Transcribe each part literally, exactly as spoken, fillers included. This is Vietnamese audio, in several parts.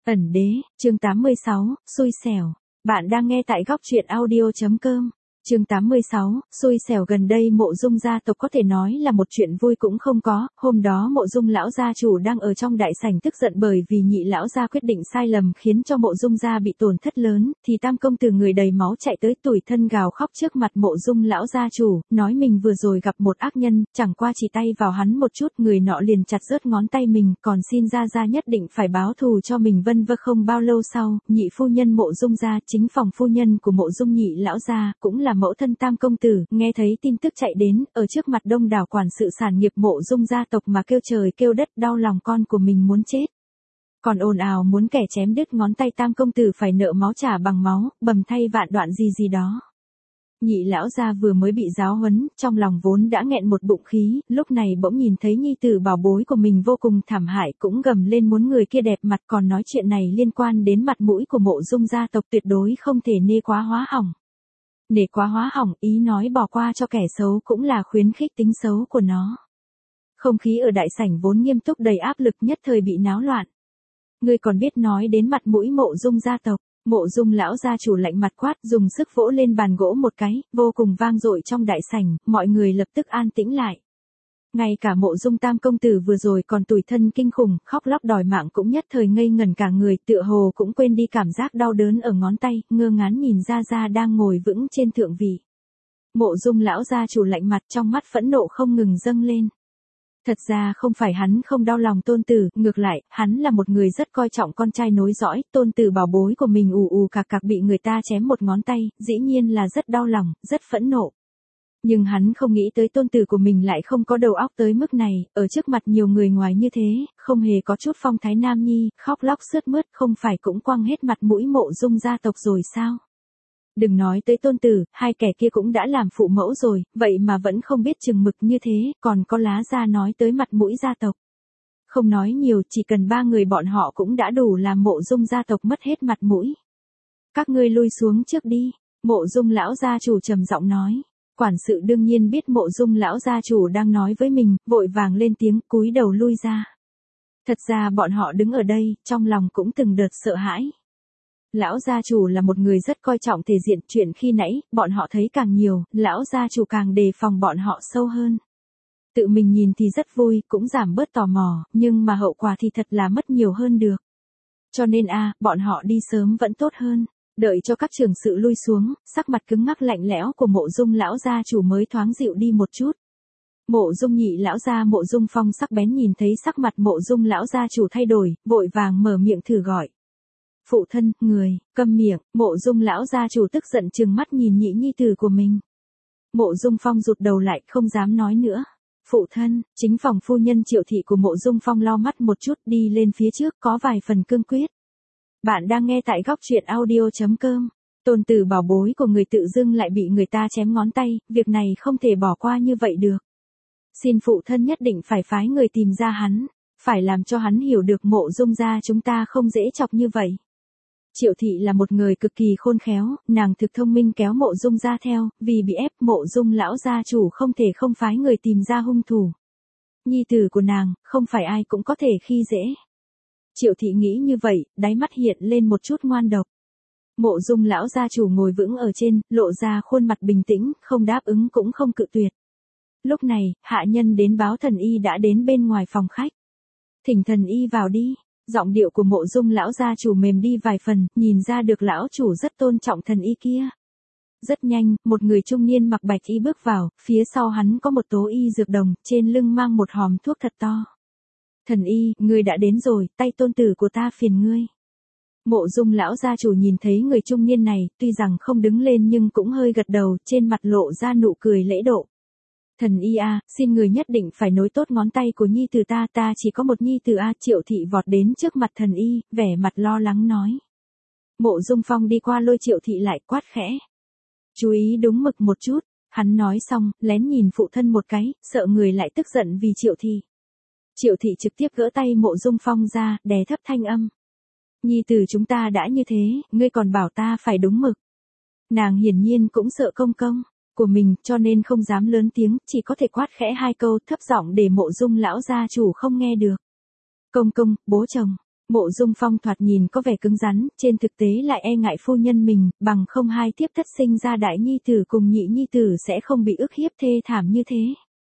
Ẩn đế, chương tám mươi sáu, xui xẻo. Bạn đang nghe tại góc truyện audio.com. Chương tám mươi sáu, xui xẻo. Gần đây Mộ Dung gia tộc có thể nói là một chuyện vui cũng không có. Hôm đó Mộ Dung lão gia chủ đang ở trong đại sảnh tức giận bởi vì nhị lão gia quyết định sai lầm khiến cho Mộ Dung gia bị tổn thất lớn, thì Tam công tử người đầy máu chạy tới tủi thân gào khóc trước mặt Mộ Dung lão gia chủ, nói mình vừa rồi gặp một ác nhân, chẳng qua chỉ tay vào hắn một chút, người nọ liền chặt rớt ngón tay mình, còn xin gia gia nhất định phải báo thù cho mình. Vân vân. Không bao lâu sau, nhị phu nhân Mộ Dung gia, chính phòng phu nhân của Mộ Dung nhị lão gia, cũng là mẫu thân Tam công tử, nghe thấy tin tức chạy đến, ở trước mặt đông đảo quản sự sản nghiệp Mộ Dung gia tộc mà kêu trời kêu đất, đau lòng con của mình muốn chết. Còn ồn ào muốn kẻ chém đứt ngón tay Tam công tử phải nợ máu trả bằng máu, bầm thay vạn đoạn gì gì đó. Nhị lão gia vừa mới bị giáo huấn, trong lòng vốn đã nghẹn một bụng khí, lúc này bỗng nhìn thấy nhi tử bảo bối của mình vô cùng thảm hại, cũng gầm lên muốn người kia đẹp mặt, còn nói chuyện này liên quan đến mặt mũi của Mộ Dung gia tộc, tuyệt đối không thể nê quá hóa hỏng. Nể quá hóa hỏng, ý nói bỏ qua cho kẻ xấu cũng là khuyến khích tính xấu của nó. Không khí ở đại sảnh vốn nghiêm túc đầy áp lực nhất thời bị náo loạn. Ngươi còn biết nói đến mặt mũi Mộ Dung gia tộc? Mộ Dung lão gia chủ lạnh mặt quát, dùng sức vỗ lên bàn gỗ một cái, vô cùng vang dội trong đại sảnh, mọi người lập tức an tĩnh lại. Ngay cả Mộ Dung Tam công tử vừa rồi còn tủi thân kinh khủng, khóc lóc đòi mạng cũng nhất thời ngây ngẩn cả người, tựa hồ cũng quên đi cảm giác đau đớn ở ngón tay, ngơ ngán nhìn Gia Gia đang ngồi vững trên thượng vị. Mộ Dung lão gia chủ lạnh mặt, trong mắt phẫn nộ không ngừng dâng lên. Thật ra không phải hắn không đau lòng tôn tử, ngược lại, hắn là một người rất coi trọng con trai nối dõi, tôn tử bảo bối của mình ù ù cạc cạc bị người ta chém một ngón tay, dĩ nhiên là rất đau lòng, rất phẫn nộ. Nhưng hắn không nghĩ tới tôn tử của mình lại không có đầu óc tới mức này, ở trước mặt nhiều người ngoài như thế, không hề có chút phong thái nam nhi, khóc lóc sướt mướt, không phải cũng quăng hết mặt mũi Mộ Dung gia tộc rồi sao? Đừng nói tới tôn tử, hai kẻ kia cũng đã làm phụ mẫu rồi, vậy mà vẫn không biết chừng mực như thế, còn có lá ra nói tới mặt mũi gia tộc. Không nói nhiều, chỉ cần ba người bọn họ cũng đã đủ làm Mộ Dung gia tộc mất hết mặt mũi. Các ngươi lui xuống trước đi, Mộ Dung lão gia chủ trầm giọng nói. Quản sự đương nhiên biết Mộ Dung lão gia chủ đang nói với mình, vội vàng lên tiếng, cúi đầu lui ra. Thật ra bọn họ đứng ở đây, trong lòng cũng từng đợt sợ hãi. Lão gia chủ là một người rất coi trọng thể diện, chuyện khi nãy, bọn họ thấy càng nhiều, lão gia chủ càng đề phòng bọn họ sâu hơn. Tự mình nhìn thì rất vui, cũng giảm bớt tò mò, nhưng mà hậu quả thì thật là mất nhiều hơn được. Cho nên a, bọn họ đi sớm vẫn tốt hơn. Đợi cho các trưởng sự lui xuống, sắc mặt cứng ngắc lạnh lẽo của Mộ Dung lão gia chủ mới thoáng dịu đi một chút. Mộ Dung nhị lão gia Mộ Dung Phong sắc bén nhìn thấy sắc mặt Mộ Dung lão gia chủ thay đổi, vội vàng mở miệng thử gọi. Phụ thân, người, câm miệng. Mộ Dung lão gia chủ tức giận trừng mắt nhìn nhị nhi tử của mình. Mộ Dung Phong rụt đầu lại, không dám nói nữa. Phụ thân, chính phòng phu nhân Triệu thị của Mộ Dung Phong lau mắt một chút, đi lên phía trước, có vài phần cương quyết. Bạn đang nghe tại góc truyện audio.com. Tôn tử bảo bối của người tự dưng lại bị người ta chém ngón tay, việc này không thể bỏ qua như vậy được. Xin phụ thân nhất định phải phái người tìm ra hắn, phải làm cho hắn hiểu được Mộ Dung gia chúng ta không dễ chọc như vậy. Triệu thị là một người cực kỳ khôn khéo, nàng thực thông minh kéo Mộ Dung gia theo, vì bị ép Mộ Dung lão gia chủ không thể không phái người tìm ra hung thủ. Nhi tử của nàng, không phải ai cũng có thể khi dễ. Triệu thị nghĩ như vậy, đáy mắt hiện lên một chút ngoan độc. Mộ Dung lão gia chủ ngồi vững ở trên, lộ ra khuôn mặt bình tĩnh, không đáp ứng cũng không cự tuyệt. Lúc này, hạ nhân đến báo thần y đã đến bên ngoài phòng khách. Thỉnh thần y vào đi. Giọng điệu của Mộ Dung lão gia chủ mềm đi vài phần, nhìn ra được lão chủ rất tôn trọng thần y kia. Rất nhanh, một người trung niên mặc bạch y bước vào, phía sau hắn có một tố y dược đồng, trên lưng mang một hòm thuốc thật to. Thần y, ngươi đã đến rồi, tay tôn tử của ta phiền ngươi. Mộ Dung lão gia chủ nhìn thấy người trung niên này, tuy rằng không đứng lên nhưng cũng hơi gật đầu, trên mặt lộ ra nụ cười lễ độ. Thần y a, xin người nhất định phải nối tốt ngón tay của nhi tử ta, ta chỉ có một nhi tử a. Triệu thị vọt đến trước mặt thần y, vẻ mặt lo lắng nói. Mộ Dung Phong đi qua lôi Triệu thị lại, quát khẽ. Chú ý đúng mực một chút, hắn nói xong, lén nhìn phụ thân một cái, sợ người lại tức giận vì Triệu thị. Triệu thị trực tiếp gỡ tay Mộ Dung Phong ra, đè thấp thanh âm. Nhi tử chúng ta đã như thế, ngươi còn bảo ta phải đúng mực. Nàng hiển nhiên cũng sợ công công của mình, cho nên không dám lớn tiếng, chỉ có thể quát khẽ hai câu thấp giọng để Mộ Dung lão gia chủ không nghe được. Công công, bố chồng, Mộ Dung Phong thoạt nhìn có vẻ cứng rắn, trên thực tế lại e ngại phu nhân mình, bằng không hai tiếp thất sinh ra đại nhi tử cùng nhị nhi tử sẽ không bị ức hiếp thê thảm như thế.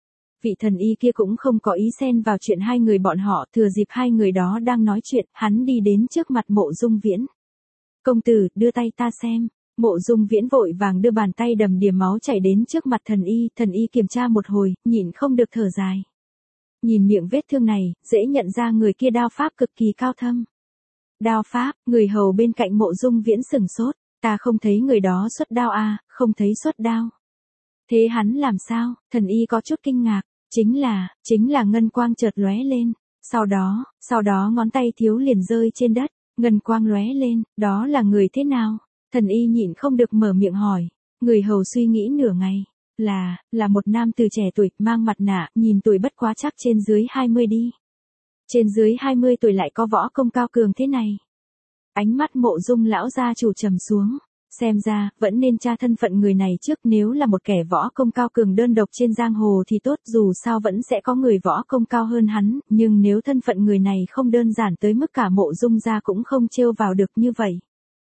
Vị thần y kia cũng không có ý xen vào chuyện hai người bọn họ, thừa dịp hai người đó đang nói chuyện, hắn đi đến trước mặt Mộ Dung Viễn. Công tử, đưa tay ta xem. Mộ Dung Viễn vội vàng đưa bàn tay đầm đìa máu chảy đến trước mặt thần y, thần y kiểm tra một hồi, nhịn không được thở dài. Nhìn miệng vết thương này, dễ nhận ra người kia đao pháp cực kỳ cao thâm. Đao pháp, người hầu bên cạnh Mộ Dung Viễn sừng sốt, ta không thấy người đó xuất đao à, không thấy xuất đao. Thế hắn làm sao? Thần y có chút kinh ngạc, chính là, chính là ngân quang chợt lóe lên, sau đó, sau đó ngón tay thiếu liền rơi trên đất, ngân quang lóe lên, đó là người thế nào? Thần y nhịn không được mở miệng hỏi, người hầu suy nghĩ nửa ngày, là, là một nam từ trẻ tuổi, mang mặt nạ, nhìn tuổi bất quá chắc trên dưới hai mươi đi. Trên dưới hai mươi tuổi lại có võ công cao cường thế này. Ánh mắt Mộ Dung lão gia chủ trầm xuống, xem ra, vẫn nên tra thân phận người này trước, nếu là một kẻ võ công cao cường đơn độc trên giang hồ thì tốt, dù sao vẫn sẽ có người võ công cao hơn hắn, nhưng nếu thân phận người này không đơn giản tới mức cả Mộ Dung gia cũng không trêu vào được như vậy.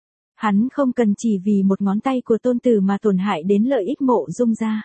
Hắn không cần chỉ vì một ngón tay của tôn tử mà tổn hại đến lợi ích Mộ Dung gia.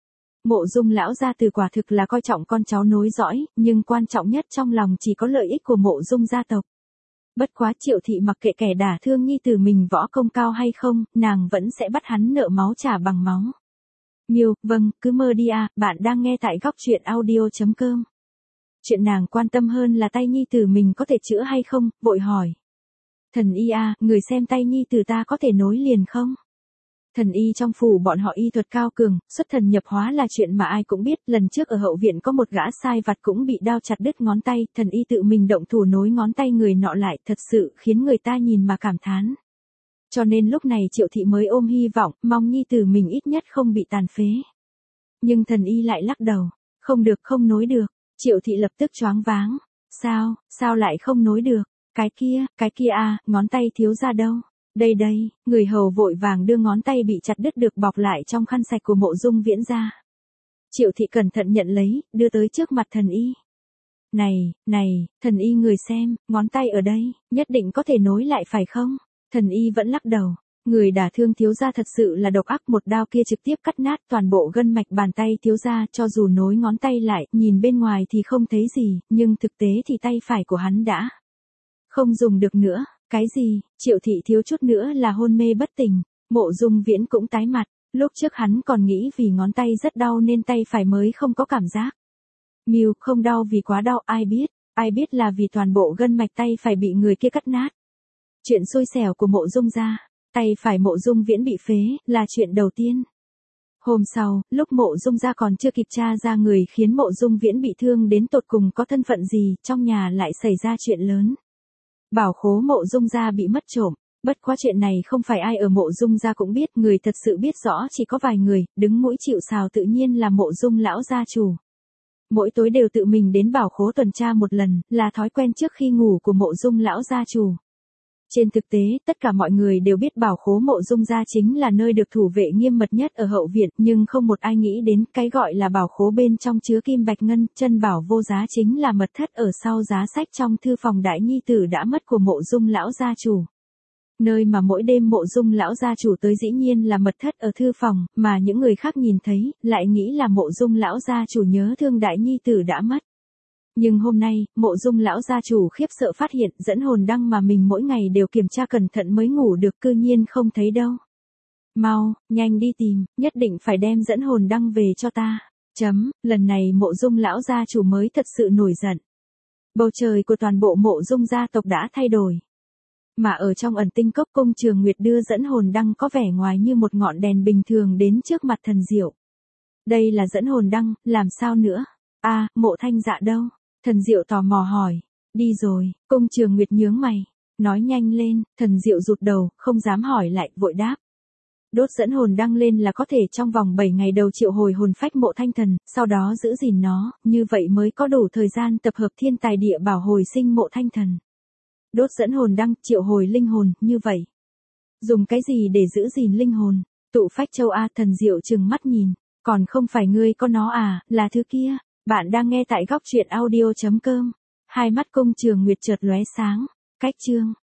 Mộ Dung lão gia tử quả thực là coi trọng con cháu nối dõi, nhưng quan trọng nhất trong lòng chỉ có lợi ích của Mộ Dung gia tộc. Bất quá Triệu thị mặc kệ kẻ đả thương nhi tử mình võ công cao hay không, nàng vẫn sẽ bắt hắn nợ máu trả bằng máu. Miêu, vâng, cứ mơ đi à, bạn đang nghe tại góc truyện audio chấm com. Chuyện nàng quan tâm hơn là tay nhi tử mình có thể chữa hay không, vội hỏi. Thần y à, người xem tay nhi tử ta có thể nối liền không? Thần y trong phủ bọn họ y thuật cao cường, xuất thần nhập hóa là chuyện mà ai cũng biết, lần trước ở hậu viện có một gã sai vặt cũng bị đao chặt đứt ngón tay, thần y tự mình động thủ nối ngón tay người nọ lại, thật sự khiến người ta nhìn mà cảm thán. Cho nên lúc này Triệu thị mới ôm hy vọng, mong nhi tử mình ít nhất không bị tàn phế. Nhưng thần y lại lắc đầu, không được, không nối được. Triệu thị lập tức choáng váng, sao, sao lại không nối được? Cái kia, cái kia à, ngón tay thiếu ra đâu? Đây đây, người hầu vội vàng đưa ngón tay bị chặt đứt được bọc lại trong khăn sạch của Mộ Dung Viễn ra. Triệu thị cẩn thận nhận lấy, đưa tới trước mặt thần y. Này, này, thần y người xem, ngón tay ở đây, nhất định có thể nối lại phải không? Thần y vẫn lắc đầu. Người đả thương thiếu gia thật sự là độc ác, một đao kia trực tiếp cắt nát toàn bộ gân mạch bàn tay thiếu gia, cho dù nối ngón tay lại, nhìn bên ngoài thì không thấy gì, nhưng thực tế thì tay phải của hắn đã không dùng được nữa. Cái gì? Triệu thị thiếu chút nữa là hôn mê bất tỉnh. Mộ Dung Viễn cũng tái mặt, lúc trước hắn còn nghĩ vì ngón tay rất đau nên tay phải mới không có cảm giác. Miu, không đau vì quá đau, ai biết, ai biết là vì toàn bộ gân mạch tay phải bị người kia cắt nát. Chuyện xui xẻo của Mộ Dung gia, tay phải Mộ Dung Viễn bị phế, là chuyện đầu tiên. Hôm sau, lúc Mộ Dung gia còn chưa kịp tra ra người khiến Mộ Dung Viễn bị thương đến tột cùng có thân phận gì, trong nhà lại xảy ra chuyện lớn. Bảo khố Mộ Dung gia bị mất trộm, bất quá chuyện này không phải ai ở Mộ Dung gia cũng biết, người thật sự biết rõ chỉ có vài người, đứng mũi chịu sào tự nhiên là Mộ Dung lão gia chủ. Mỗi tối đều tự mình đến bảo khố tuần tra một lần, là thói quen trước khi ngủ của Mộ Dung lão gia chủ. Trên thực tế, tất cả mọi người đều biết bảo khố Mộ Dung gia chính là nơi được thủ vệ nghiêm mật nhất ở hậu viện, nhưng không một ai nghĩ đến cái gọi là bảo khố bên trong chứa kim bạch ngân, chân bảo vô giá chính là mật thất ở sau giá sách trong thư phòng đại nhi tử đã mất của Mộ Dung lão gia chủ. Nơi mà mỗi đêm Mộ Dung lão gia chủ tới dĩ nhiên là mật thất ở thư phòng, mà những người khác nhìn thấy, lại nghĩ là Mộ Dung lão gia chủ nhớ thương đại nhi tử đã mất. Nhưng hôm nay, Mộ Dung lão gia chủ khiếp sợ phát hiện dẫn hồn đăng mà mình mỗi ngày đều kiểm tra cẩn thận mới ngủ được cư nhiên không thấy đâu. Mau, nhanh đi tìm, nhất định phải đem dẫn hồn đăng về cho ta. Chấm, lần này Mộ Dung lão gia chủ mới thật sự nổi giận. Bầu trời của toàn bộ Mộ Dung gia tộc đã thay đổi. Mà ở trong ẩn tinh cốc Cung Trường Nguyệt đưa dẫn hồn đăng có vẻ ngoài như một ngọn đèn bình thường đến trước mặt Thần Diệu. Đây là dẫn hồn đăng, làm sao nữa? A, à, Mộ Thanh Dạ đâu? Thần Diệu tò mò hỏi. Đi rồi, Cung Trường Nguyệt nhướng mày. Nói nhanh lên, Thần Diệu rụt đầu, không dám hỏi lại, vội đáp. Đốt dẫn hồn đăng lên là có thể trong vòng bảy ngày đầu triệu hồi hồn phách Mộ Thanh Thần, sau đó giữ gìn nó, như vậy mới có đủ thời gian tập hợp thiên tài địa bảo hồi sinh Mộ Thanh Thần. Đốt dẫn hồn đăng, triệu hồi linh hồn, như vậy. Dùng cái gì để giữ gìn linh hồn? Tụ phách châu A. Thần Diệu trừng mắt nhìn. Còn không phải ngươi có nó à, là thứ kia. Bạn đang nghe tại góc truyện audio chấm com. Hai mắt Cung Trường Nguyệt chợt lóe sáng. Cách chương